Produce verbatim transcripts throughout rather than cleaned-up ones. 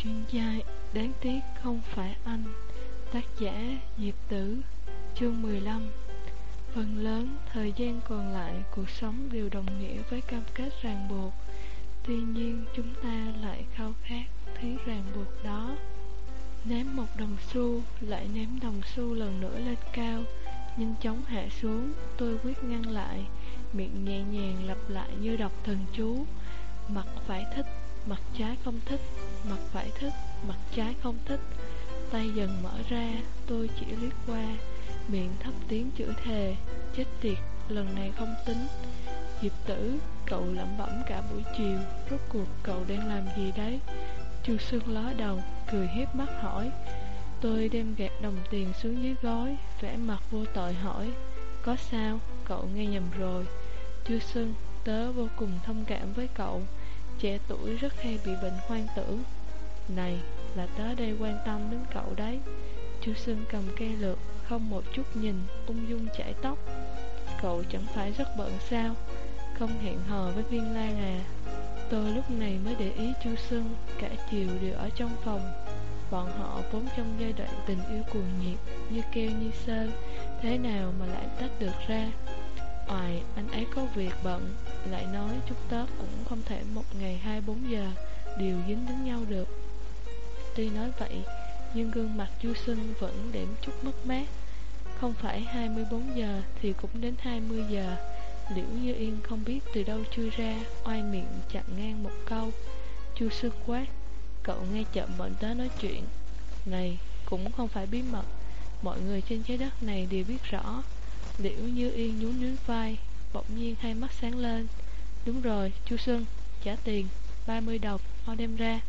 Chuyện dài đáng tiếc không phải anh. Tác giả Diệp Tử. Chương mười lăm. Phần lớn thời gian còn lại cuộc sống đều đồng nghĩa với cam kết ràng buộc. Tuy nhiên chúng ta lại khao khát thứ ràng buộc đó. Ném một đồng xu, lại ném đồng xu lần nữa lên cao, nhanh chóng hạ xuống. Tôi quyết ngăn lại, miệng nhẹ nhàng lặp lại như đọc thần chú. Mặt phải thích, mặt trái không thích, mặt phải thích, mặt trái không thích. Tay dần mở ra, tôi chỉ liếc qua, miệng thấp tiếng chửi thề. Chết tiệt, lần này không tính. Diệp Tử, cậu lẩm bẩm cả buổi chiều, rốt cuộc cậu đang làm gì đấy? Chu Xuân ló đầu, cười hiếp mắt hỏi. Tôi đem gạt đồng tiền xuống dưới gối, vẻ mặt vô tội hỏi. Có sao, cậu nghe nhầm rồi. Chu Xuân, tớ vô cùng thông cảm với cậu. Trẻ tuổi rất hay bị bệnh hoang tưởng. Này, là tớ đây quan tâm đến cậu đấy. Chu Xuân cầm cây lược, không một chút nhìn, ung dung chải tóc. Cậu chẳng phải rất bận sao? Không hẹn hò với Viên Lan à? Tôi lúc này mới để ý Chu Xuân. Cả chiều đều ở trong phòng. Bọn họ vốn trong giai đoạn tình yêu cuồng nhiệt, như keo như sơn, thế nào mà lại tách được ra? Oài, anh ấy có việc bận. Lại nói chúng tớ cũng không thể một ngày hai bốn giờ đều dính đến nhau được. Tuy nói vậy, nhưng gương mặt Chu Xuân vẫn đễm chút mất mát. Không phải hai mươi bốn giờ thì cũng đến hai mươi giờ. Liễu Như Yên không biết từ đâu chui ra, oai miệng chặn ngang một câu. Chu Xuân quát, cậu nghe chậm bọn tớ nói chuyện. Này, cũng không phải bí mật, mọi người trên trái đất này đều biết rõ. Liễu Như Yên nhún nhún vai, bỗng nhiên hai mắt sáng lên. Đúng rồi, Chu Xuân, trả tiền, ba mươi đồng, mau đem ra.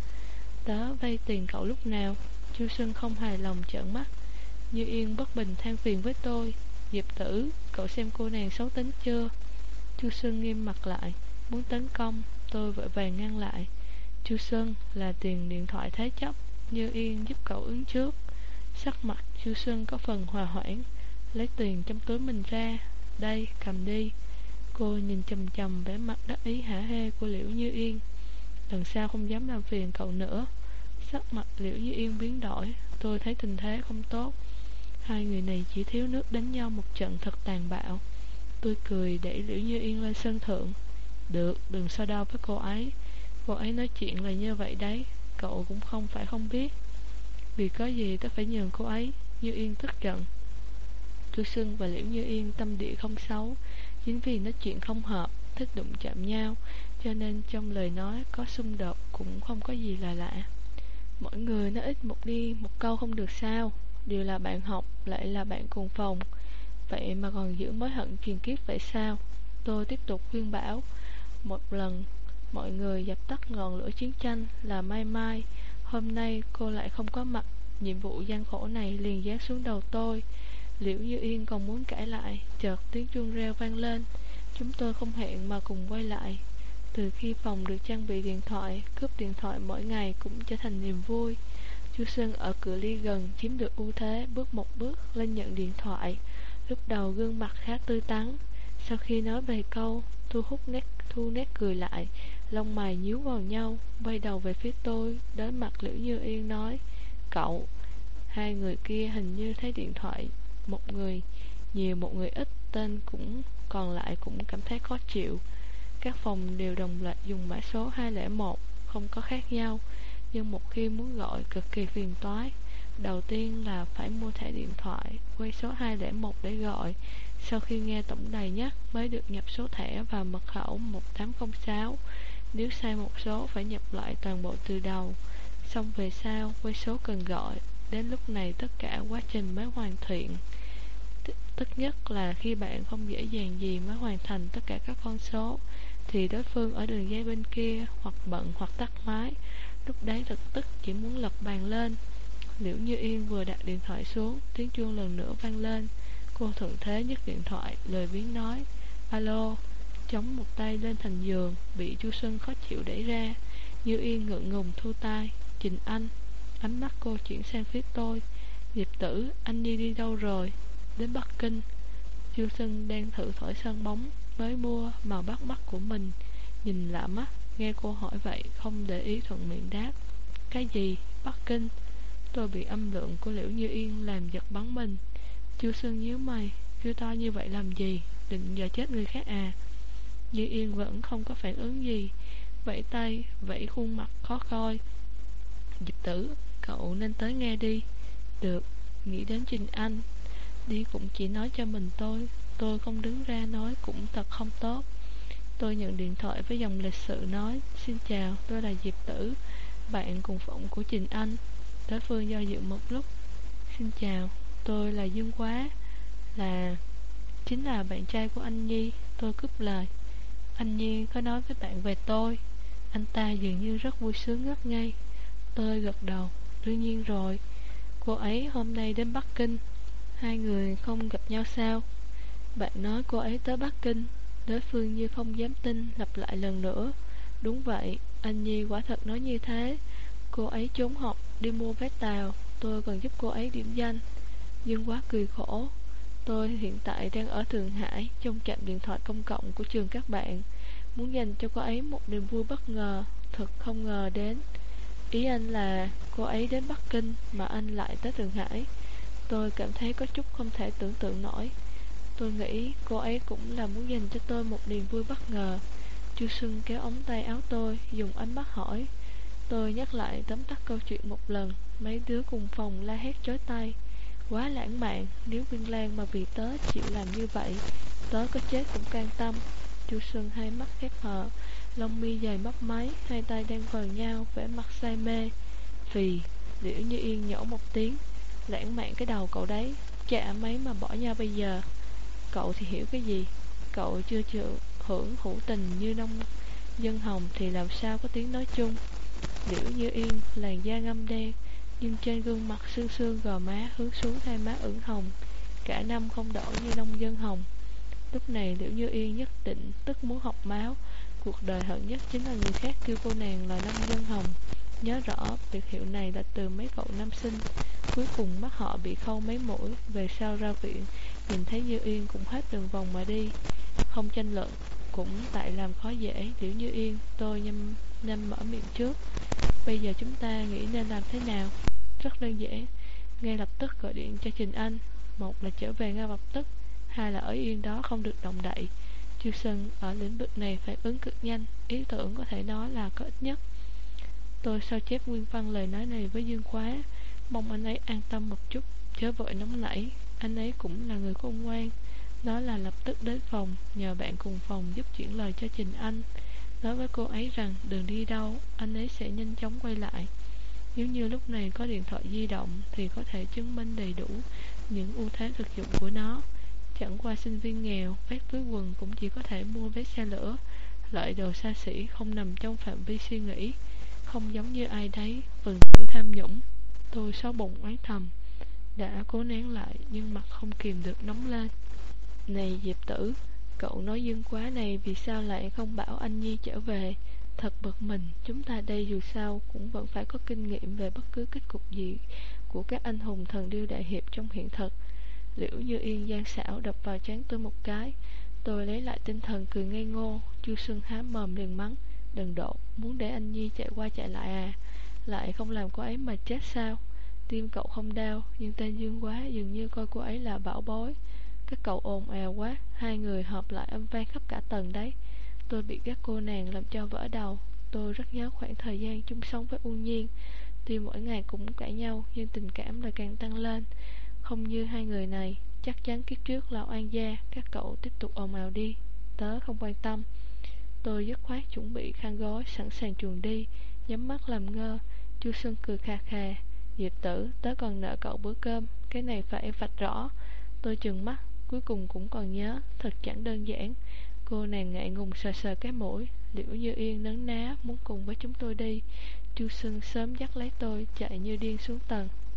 Tớ vay tiền cậu lúc nào? Chu Xuân không hài lòng trợn mắt. Như Yên bất bình than phiền với tôi. Diệp Tử, cậu xem cô nàng xấu tính chưa? Chu Xuân nghiêm mặt lại, muốn tấn công. Tôi vội vàng ngăn lại. Chu Xuân, là tiền điện thoại thế chấp, Như Yên giúp cậu ứng trước. Sắc mặt Chu Xuân có phần hòa hoãn, lấy tiền trong túi mình ra. Đây, cầm đi. Cô nhìn chằm chằm vẻ mặt đắc ý hả hê của Liễu Như Yên. Lần sau không dám làm phiền cậu nữa. Sắc mặt Liễu Như Yên biến đổi. Tôi thấy tình thế không tốt. Hai người này chỉ thiếu nước đánh nhau một trận thật tàn bạo. Tôi cười đẩy Liễu Như Yên lên sân thượng. Được, đừng so đo với cô ấy. Cô ấy nói chuyện là như vậy đấy. Cậu cũng không phải không biết. Vì có gì tôi phải nhường cô ấy. Như Yên tức giận. Chu Xuân và Liễu Như Yên tâm địa không xấu. Chính vì nói chuyện không hợp, thích đụng chạm nhau, cho nên trong lời nói có xung đột cũng không có gì là lạ. Mỗi người nói ít một đi một câu không được sao? Đều là bạn học, lại là bạn cùng phòng, vậy mà còn giữ mối hận truyền kiếp vậy sao? Tôi tiếp tục khuyên bảo. Một lần mọi người dập tắt ngọn lửa chiến tranh là Mai Mai. Hôm nay cô lại không có mặt. Nhiệm vụ gian khổ này liền giáng xuống đầu tôi. Liễu Như Yên còn muốn cãi lại, chợt tiếng chuông reo vang lên. Chúng tôi không hẹn mà cùng quay lại. Từ khi phòng được trang bị điện thoại, cướp điện thoại mỗi ngày cũng trở thành niềm vui. Chu Xuân ở cự ly gần chiếm được ưu thế, bước một bước lên nhận điện thoại. Lúc đầu gương mặt khá tươi tắn. Sau khi nói vài câu, thu hút nét thu nét cười lại, lông mày nhíu vào nhau, quay đầu về phía tôi, đối mặt Liễu Như Yên nói, cậu. Hai người kia hình như thấy điện thoại một người nhiều một người ít, tên cũng còn lại cũng cảm thấy khó chịu. Các phòng đều đồng loạt dùng mã số hai không một, không có khác nhau, nhưng một khi muốn gọi cực kỳ phiền toái. Đầu tiên là phải mua thẻ điện thoại, quay số hai không một để gọi. Sau khi nghe tổng đài nhắc mới được nhập số thẻ và mật khẩu một tám không sáu. Nếu sai một số phải nhập lại toàn bộ từ đầu. Xong về sau quay số cần gọi. Đến lúc này tất cả quá trình mới hoàn thiện. Tức nhất là khi bạn không dễ dàng gì mới hoàn thành tất cả các con số, thì đối phương ở đường dây bên kia hoặc bận hoặc tắt máy. Lúc đấy lập tức chỉ muốn lật bàn lên. Liễu Như Yên vừa đặt điện thoại xuống, tiếng chuông lần nữa vang lên. Cô thuận thế nhấc điện thoại, lời biếng nói, alo. Chống một tay lên thành giường, bị Chu Xuân khó chịu đẩy ra. Như Yên ngượng ngùng thu tay. Trình Anh. Ánh mắt cô chuyển sang phía tôi. Diệp Tử, anh đi đi đâu rồi? Đến Bắc Kinh. Chu Xuân đang thử thổi sân bóng mới mua màu bắt mắt của mình. Nhìn lạ mắt, nghe cô hỏi vậy không để ý thuận miệng đáp, Cái gì? Bắc Kinh? Tôi bị âm lượng của Liễu Như Yên làm giật bắn mình. Chu Sương nhíu mày, kêu to như vậy làm gì? Định giờ chết người khác à? Như Yên vẫn không có phản ứng gì, vẫy tay, vẫy khuôn mặt khó coi. Diệp Tử, cậu nên tới nghe đi. Được, nghĩ đến Trình Anh. Đi cũng chỉ nói cho mình tôi, tôi không đứng ra nói cũng thật không tốt. Tôi nhận điện thoại với dòng lịch sự nói: Xin chào, tôi là Diệp Tử, bạn cùng phòng của Trình Anh. Đối phương do dự một lúc. Xin chào, tôi là Dương Quá, là... chính là bạn trai của anh Nhi. Tôi cướp lời. Anh Nhi có nói với bạn về tôi? Anh ta dường như rất vui sướng ngất ngây. Tôi gật đầu. Đương nhiên rồi, cô ấy hôm nay đến Bắc Kinh. Hai người không gặp nhau sao? Bạn nói cô ấy tới Bắc Kinh. Đối phương như không dám tin, lặp lại lần nữa. Đúng vậy, anh Nhi quả thật nói như thế. Cô ấy trốn học, đi mua vé tàu. Tôi còn giúp cô ấy điểm danh. Dương Quá cười khổ. Tôi hiện tại đang ở Thượng Hải, trong trạm điện thoại công cộng của trường các bạn, muốn dành cho cô ấy một niềm vui bất ngờ. Thật không ngờ đến. Ý anh là cô ấy đến Bắc Kinh mà anh lại tới Thượng Hải. Tôi cảm thấy có chút không thể tưởng tượng nổi. Tôi nghĩ cô ấy cũng là muốn dành cho tôi một niềm vui bất ngờ. Chu Xuân kéo ống tay áo tôi, dùng ánh mắt hỏi. Tôi nhắc lại tóm tắt câu chuyện một lần. Mấy đứa cùng phòng la hét chói tai. Quá lãng mạn, nếu Viên Lan mà vì tớ chịu làm như vậy, tớ có chết cũng can tâm. Chu Xuân hai mắt khép hờ, lông mi dài mấp máy, hai tay đang vờ nhau, vẻ mặt say mê. Phì, Liễu Như Yên nhổ một tiếng. Lãng mạn cái đầu cậu đấy, chả mấy mà bỏ nhau bây giờ. Cậu thì hiểu cái gì? Cậu chưa chịu hưởng hữu tình như nông dân hồng thì làm sao có tiếng nói chung. Liễu Như Yên làn da ngăm đen, nhưng trên gương mặt sương sương gò má hướng xuống hai má ửng hồng, cả năm không đỏ như nông dân hồng. Lúc này Liễu Như Yên nhất định tức muốn học máu. Cuộc đời hận nhất chính là người khác kêu cô nàng là nông dân hồng. Nhớ rõ biệt hiệu này là từ mấy cậu nam sinh. Cuối cùng mắt họ bị khâu mấy mũi. Về sau ra viện, nhìn thấy Như Yên cũng hết đường vòng mà đi. Không tranh luận, cũng tại làm khó dễ Liễu Như Yên. Tôi nhâm nhâm mở miệng trước. Bây giờ chúng ta nghĩ nên làm thế nào? Rất đơn giản, ngay lập tức gọi điện cho Trình Anh. Một là trở về ngay lập tức, hai là ở yên đó không được động đậy. Chu Sơn ở lĩnh vực này phản ứng cực nhanh, ý tưởng có thể nói là có ích nhất. Tôi sao chép nguyên văn lời nói này với Dương Quá, mong anh ấy an tâm một chút, chớ vội nóng nảy. Anh ấy cũng là người khôn ngoan. Nói là lập tức đến phòng, nhờ bạn cùng phòng giúp chuyển lời cho Trình Anh. Nói với cô ấy rằng đừng đi đâu, anh ấy sẽ nhanh chóng quay lại. Nếu như lúc này có điện thoại di động thì có thể chứng minh đầy đủ những ưu thế thực dụng của nó. Chẳng qua sinh viên nghèo, vét túi quần cũng chỉ có thể mua vé xe lửa. Loại đồ xa xỉ không nằm trong phạm vi suy nghĩ. Không giống như ai đấy, phần tử tham nhũng. Tôi xấu bụng oán thầm. Đã cố nén lại nhưng mặt không kìm được nóng lên. Này Diệp Tử, cậu nói Dương Quá này vì sao lại không bảo anh Nhi trở về? Thật bực mình, chúng ta đây dù sao cũng vẫn phải có kinh nghiệm về bất cứ kết cục gì của các anh hùng thần điêu đại hiệp trong hiện thực. Liễu Như Yên gian xảo đập vào trán tôi một cái. Tôi lấy lại tinh thần cười ngây ngô. Chu Xuân há mồm liền mắng. Đừng độ, muốn để anh Nhi chạy qua chạy lại à? Lại không làm cô ấy mà chết sao? Tim cậu không đau, nhưng tên Dương Quá dường như coi cô ấy là bảo bối. Các cậu ồn ào quá, hai người hợp lại âm vang khắp cả tầng đấy. Tôi bị các cô nàng làm cho vỡ đầu. Tôi rất nhớ khoảng thời gian chung sống với Uông Nhiên. Tuy mỗi ngày cũng cãi nhau, nhưng tình cảm lại càng tăng lên. Không như hai người này, chắc chắn kiếp trước là oan gia. Các cậu tiếp tục ồn ào đi, tớ không quan tâm. Tôi dứt khoát chuẩn bị khăn gói, sẵn sàng chuồn đi, nhắm mắt làm ngơ. Chu Xuân cười khà khà. Diệp Tử, tớ còn nợ cậu bữa cơm, cái này phải vạch rõ. Tôi trừng mắt, cuối cùng cũng còn nhớ, thật chẳng đơn giản. Cô nàng ngại ngùng sờ sờ cái mũi. Liễu Như Yên nấn ná muốn cùng với chúng tôi đi. Chu Xuân sớm dắt lấy tôi chạy như điên xuống tầng.